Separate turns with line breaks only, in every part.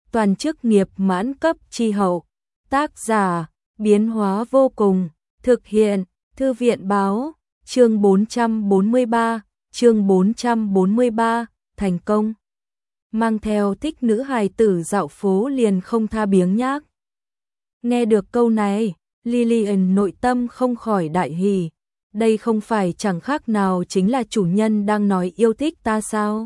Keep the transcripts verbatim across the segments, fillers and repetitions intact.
toàn chức nghiệp mãn cấp chi hậu. Tác giả, biến hóa vô cùng, thực hiện, Thư viện báo, chương bốn trăm bốn mươi ba, chương bốn trăm bốn mươi ba, thành công. Mang theo thích nữ hài tử dạo phố liền không tha biếng nhác. Nghe được câu này, Lillian nội tâm không khỏi đại hỉ. Đây không phải chẳng khác nào chính là chủ nhân đang nói yêu thích ta sao?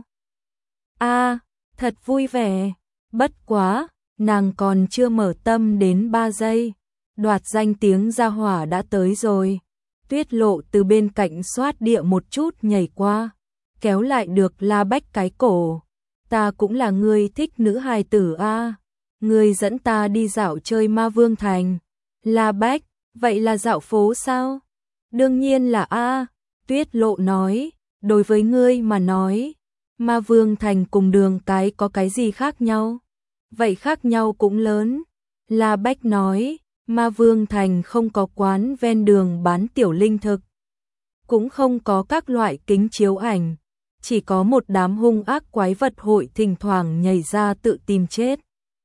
A, à, thật vui vẻ. Bất quá, nàng còn chưa mở tâm đến ba giây. Đoạt danh tiếng gia hỏa đã tới rồi. Tuyết Lộ từ bên cạnh xoát địa một chút nhảy qua, kéo lại được La Bách cái cổ. Ta cũng là người thích nữ hài tử a. À. Người dẫn ta đi dạo chơi Ma Vương Thành. La Bách, vậy là dạo phố sao? Đương nhiên là a. À. Tuyết Lộ nói, đối với ngươi mà nói, Ma Vương Thành cùng Đường Cái có cái gì khác nhau? Vậy khác nhau cũng lớn. La Bách nói, Ma Vương Thành không có quán ven đường bán tiểu linh thực, cũng không có các loại kính chiếu ảnh, chỉ có một đám hung ác quái vật hội thỉnh thoảng nhảy ra tự tìm chết.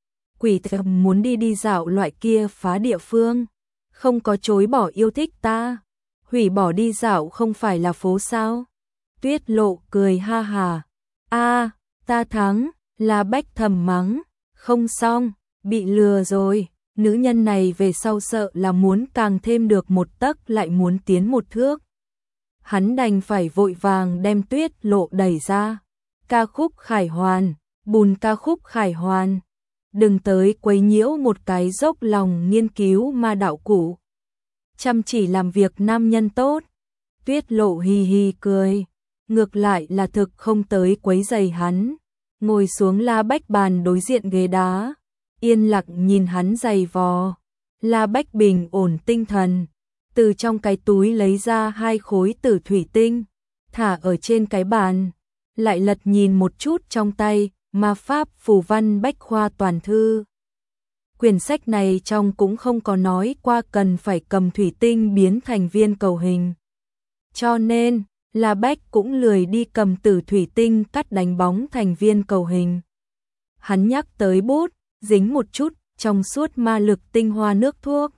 Quỷ thầm muốn đi đi dạo loại kia phá địa phương, không có chối bỏ yêu thích ta. Hủy bỏ đi dạo không phải là phố sao? Tuyết Lộ cười ha hà. A, ta thắng. La Bách thầm mắng. Không xong, bị lừa rồi. Nữ nhân này về sau sợ là muốn càng thêm được một tấc lại muốn tiến một thước. Hắn đành phải vội vàng đem Tuyết Lộ đẩy ra. Ca khúc khải hoàn, bùn ca khúc khải hoàn. Đừng tới quấy nhiễu một cái dốc lòng nghiên cứu ma đạo cụ. Chăm chỉ làm việc nam nhân tốt. Tuyết Lộ hì hì cười. Ngược lại là thực không tới quấy giày hắn. Ngồi xuống La Bách bàn đối diện ghế đá. Yên lặng nhìn hắn giày vò. La Bách bình ổn tinh thần. Từ trong cái túi lấy ra hai khối tử thủy tinh. Thả ở trên cái bàn. Lại lật nhìn một chút trong tay. Ma pháp phù văn bách khoa toàn thư. Quyển sách này trong cũng không có nói qua cần phải cầm thủy tinh biến thành viên cầu hình. Cho nên, La Bách cũng lười đi cầm tử thủy tinh cắt đánh bóng thành viên cầu hình. Hắn nhắc tới bút, dính một chút trong suốt ma lực tinh hoa nước thuốc.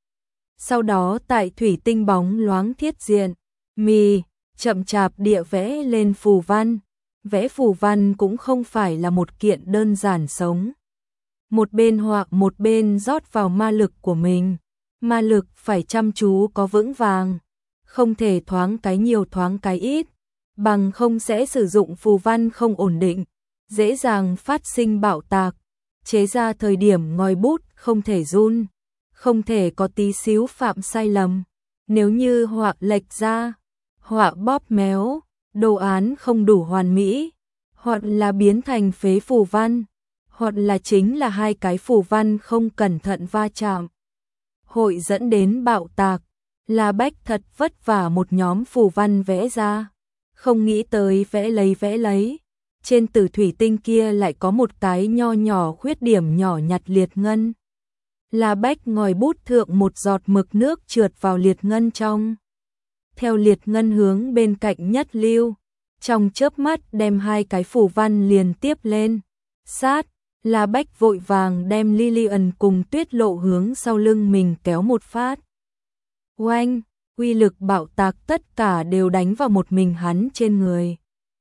Sau đó tại thủy tinh bóng loáng thiết diện, mì, chậm chạp địa vẽ lên phù văn. Vẽ phù văn cũng không phải là một kiện đơn giản sống. Một bên họa một bên rót vào ma lực của mình. Ma lực phải chăm chú có vững vàng. Không thể thoáng cái nhiều thoáng cái ít. Bằng không sẽ sử dụng phù văn không ổn định. Dễ dàng phát sinh bạo tạc. Chế ra thời điểm ngòi bút không thể run. Không thể có tí xíu phạm sai lầm. Nếu như họa lệch ra, họa bóp méo, đồ án không đủ hoàn mỹ, hoặc là biến thành phế phù văn, hoặc là chính là hai cái phù văn không cẩn thận va chạm, hội dẫn đến bạo tạc. La Bách thật vất vả một nhóm phù văn vẽ ra, không nghĩ tới vẽ lấy vẽ lấy, trên tử thủy tinh kia lại có một cái nho nhỏ khuyết điểm nhỏ nhặt liệt ngân. La Bách ngòi bút thượng một giọt mực nước trượt vào liệt ngân trong. Theo liệt ngân hướng bên cạnh nhất lưu, trong chớp mắt đem hai cái phù văn liền tiếp lên. Sát, La Bách vội vàng đem Lillian cùng Tuyết Lộ hướng sau lưng mình kéo một phát. Oanh, uy lực bạo tạc tất cả đều đánh vào một mình hắn trên người.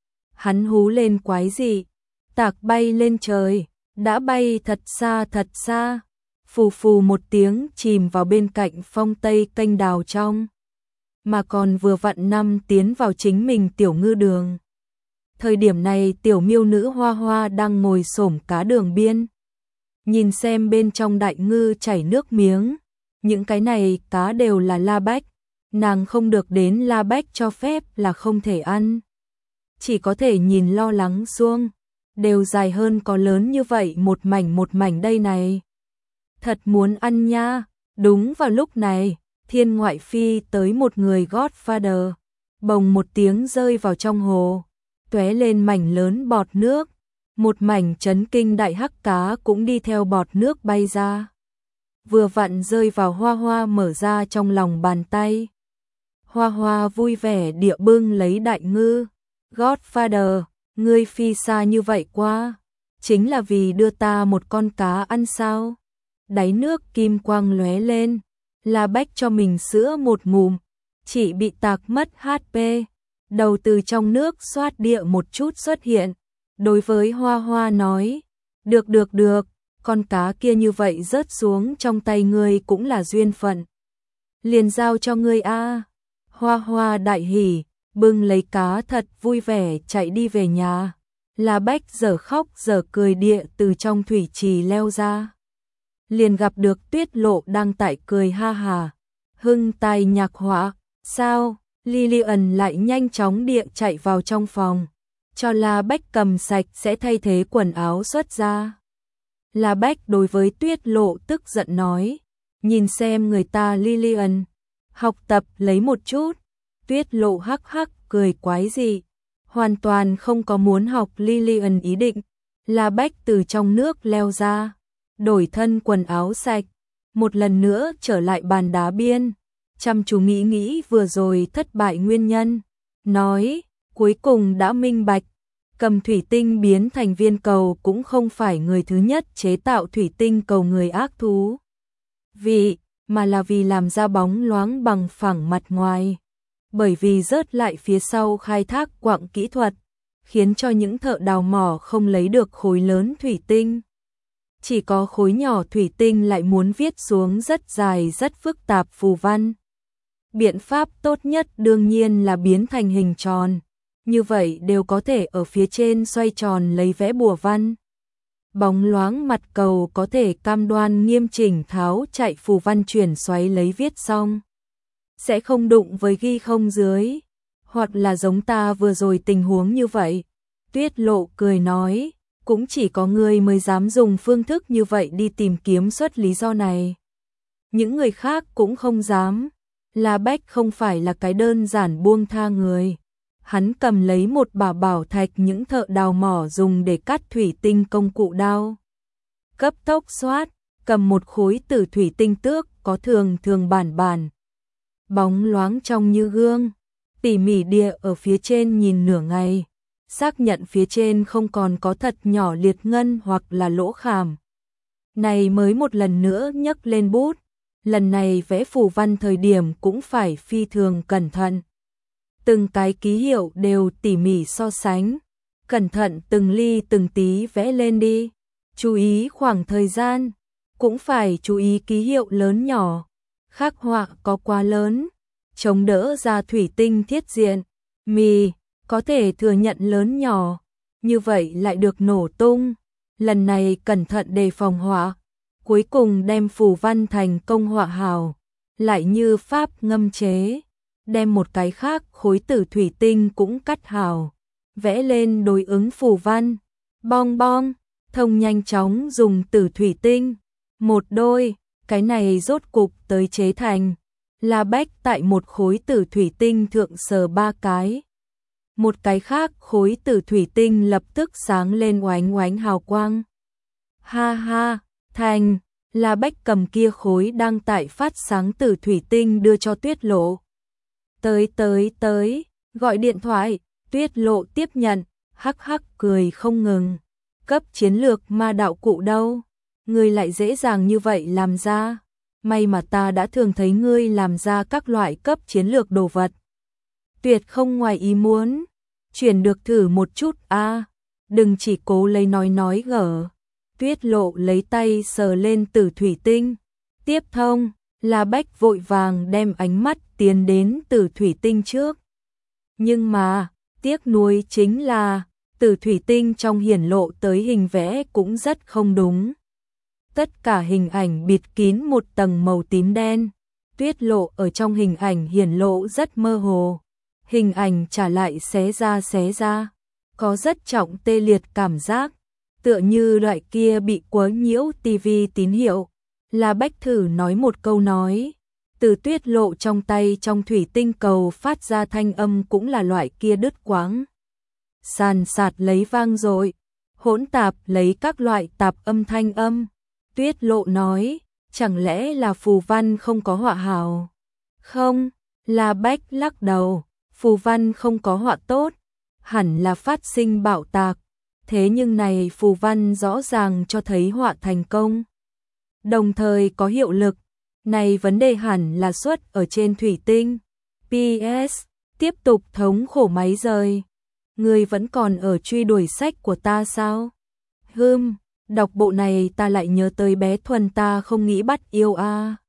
Hắn hú lên quái dị, tạc bay lên trời, đã bay thật xa thật xa, phù phù một tiếng chìm vào bên cạnh phong tây kênh đào trong. Mà còn vừa vặn năm tiến vào chính mình tiểu ngư đường. Thời điểm này tiểu miêu nữ Hoa Hoa đang ngồi xổm cá đường biên. Nhìn xem bên trong đại ngư chảy nước miếng. Những cái này cá đều là La Bách. Nàng không được đến La Bách cho phép là không thể ăn. Chỉ có thể nhìn lo lắng xuông. Đều dài hơn có lớn như vậy một mảnh một mảnh đây này. Thật muốn ăn nha. Đúng vào lúc này, thiên ngoại phi tới một người Godfather. Bồng một tiếng rơi vào trong hồ. Tóe lên mảnh lớn bọt nước. Một mảnh chấn kinh đại hắc cá cũng đi theo bọt nước bay ra. Vừa vặn rơi vào Hoa Hoa mở ra trong lòng bàn tay. Hoa Hoa vui vẻ địa bưng lấy đại ngư. Godfather, ngươi phi xa như vậy quá. chính là vì đưa ta một con cá ăn sao? Đáy nước kim quang lóe lên, La Bách cho mình sữa một ngụm, chỉ bị tạc mất hát pê, đầu từ trong nước xoát địa một chút xuất hiện. Đối với Hoa Hoa nói, được được được, con cá kia như vậy rớt xuống trong tay ngươi cũng là duyên phận. Liền giao cho ngươi a. Hoa Hoa đại hỉ, bưng lấy cá thật vui vẻ chạy đi về nhà. La Bách giờ khóc giờ cười địa từ trong thủy trì leo ra. Liền gặp được Tuyết Lộ đang tại cười ha hà, hưng tài nhạc họa. Sao? Lilian lại nhanh chóng địa chạy vào trong phòng, cho La Bách cầm sạch sẽ thay thế quần áo xuất ra. La Bách đối với Tuyết Lộ tức giận nói, nhìn xem người ta Lilian, học tập lấy một chút. Tuyết Lộ hắc hắc cười quái dị, hoàn toàn không có muốn học Lilian ý định. La Bách từ trong nước leo ra, đổi thân quần áo sạch, một lần nữa trở lại bàn đá biên, chăm chú nghĩ nghĩ vừa rồi thất bại nguyên nhân, nói, cuối cùng đã minh bạch, cầm thủy tinh biến thành viên cầu cũng không phải người thứ nhất chế tạo thủy tinh cầu người ác thú. Vì, mà là vì làm ra bóng loáng bằng phẳng mặt ngoài. Bởi vì rớt lại phía sau khai thác quặng kỹ thuật, khiến cho những thợ đào mỏ không lấy được khối lớn thủy tinh. Chỉ có khối nhỏ thủy tinh lại muốn viết xuống rất dài rất phức tạp phù văn. Biện pháp tốt nhất đương nhiên là biến thành hình tròn, như vậy đều có thể ở phía trên xoay tròn lấy vẽ bùa văn. Bóng loáng mặt cầu có thể cam đoan nghiêm chỉnh tháo chạy phù văn chuyển xoáy lấy viết xong. Sẽ không đụng với ghi không dưới, hoặc là giống ta vừa rồi tình huống như vậy. Tuyết Lộ cười nói, cũng chỉ có ngươi mới dám dùng phương thức như vậy đi tìm kiếm xuất lý do này. Những người khác cũng không dám. La Bách không phải là cái đơn giản buông tha người. Hắn cầm lấy một bả bảo thạch những thợ đào mỏ dùng để cắt thủy tinh công cụ đao. Cấp tốc xoát, cầm một khối tử thủy tinh tước có thường thường bản bản. Bóng loáng trong như gương, tỉ mỉ địa ở phía trên nhìn nửa ngày, xác nhận phía trên không còn có thật nhỏ liệt ngân hoặc là lỗ khảm. Này mới một lần nữa nhấc lên bút, lần này vẽ phù văn thời điểm cũng phải phi thường cẩn thận. Từng cái ký hiệu đều tỉ mỉ so sánh, cẩn thận từng ly từng tí vẽ lên đi, chú ý khoảng thời gian, cũng phải chú ý ký hiệu lớn nhỏ, khắc họa có quá lớn, chống đỡ ra thủy tinh thiết diện, mì, có thể thừa nhận lớn nhỏ, như vậy lại được nổ tung. Lần này cẩn thận đề phòng họa, cuối cùng đem phù văn thành công họa hào, lại như pháp ngâm chế, đem một cái khác khối tử thủy tinh cũng cắt hào, vẽ lên đối ứng phù văn, bong bong, thông nhanh chóng dùng tử thủy tinh, một đôi, cái này rốt cục tới chế thành. La Bách tại một khối tử thủy tinh thượng sờ ba cái. Một cái khác khối tử thủy tinh lập tức sáng lên oánh oánh hào quang. Ha ha, thành, La Bách cầm kia khối đang tại phát sáng tử thủy tinh đưa cho Tuyết Lộ. Tới tới tới, gọi điện thoại, Tuyết Lộ tiếp nhận, hắc hắc cười không ngừng. Cấp chiến lược ma đạo cụ đâu? Ngươi lại dễ dàng như vậy làm ra. May mà ta đã thường thấy ngươi làm ra các loại cấp chiến lược đồ vật. Tuyệt không ngoài ý muốn. Chuyển được thử một chút a, à, đừng chỉ cố lấy nói nói gở. Tuyết Lộ lấy tay sờ lên tử thủy tinh. Tiếp thông, La Bách vội vàng đem ánh mắt tiến đến tử thủy tinh trước. Nhưng mà, tiếc nuối chính là, tử thủy tinh trong hiển lộ tới hình vẽ cũng rất không đúng. Tất cả hình ảnh bịt kín một tầng màu tím đen. Tuyết Lộ ở trong hình ảnh hiển lộ rất mơ hồ. Hình ảnh trả lại xé ra xé ra. Có rất trọng tê liệt cảm giác. Tựa như loại kia bị quấy nhiễu tivi tín hiệu. La Bách thử nói một câu nói. Từ Tuyết Lộ trong tay trong thủy tinh cầu phát ra thanh âm cũng là loại kia đứt quãng. Sàn sạt lấy vang dội, hỗn tạp lấy các loại tạp âm thanh âm. Tuyết Lộ nói, chẳng lẽ là phù văn không có họa hào? Không, La Bách lắc đầu, phù văn không có họa tốt, hẳn là phát sinh bạo tạc. thế nhưng này phù văn rõ ràng cho thấy họa thành công. Đồng thời có hiệu lực, này vấn đề hẳn là xuất ở trên thủy tinh. pê ét. Tiếp tục thống khổ máy rời. Người vẫn còn ở truy đuổi sách của ta sao? Hừm, đọc bộ này ta lại nhớ tới bé Thuần ta không nghĩ bắt yêu a. À.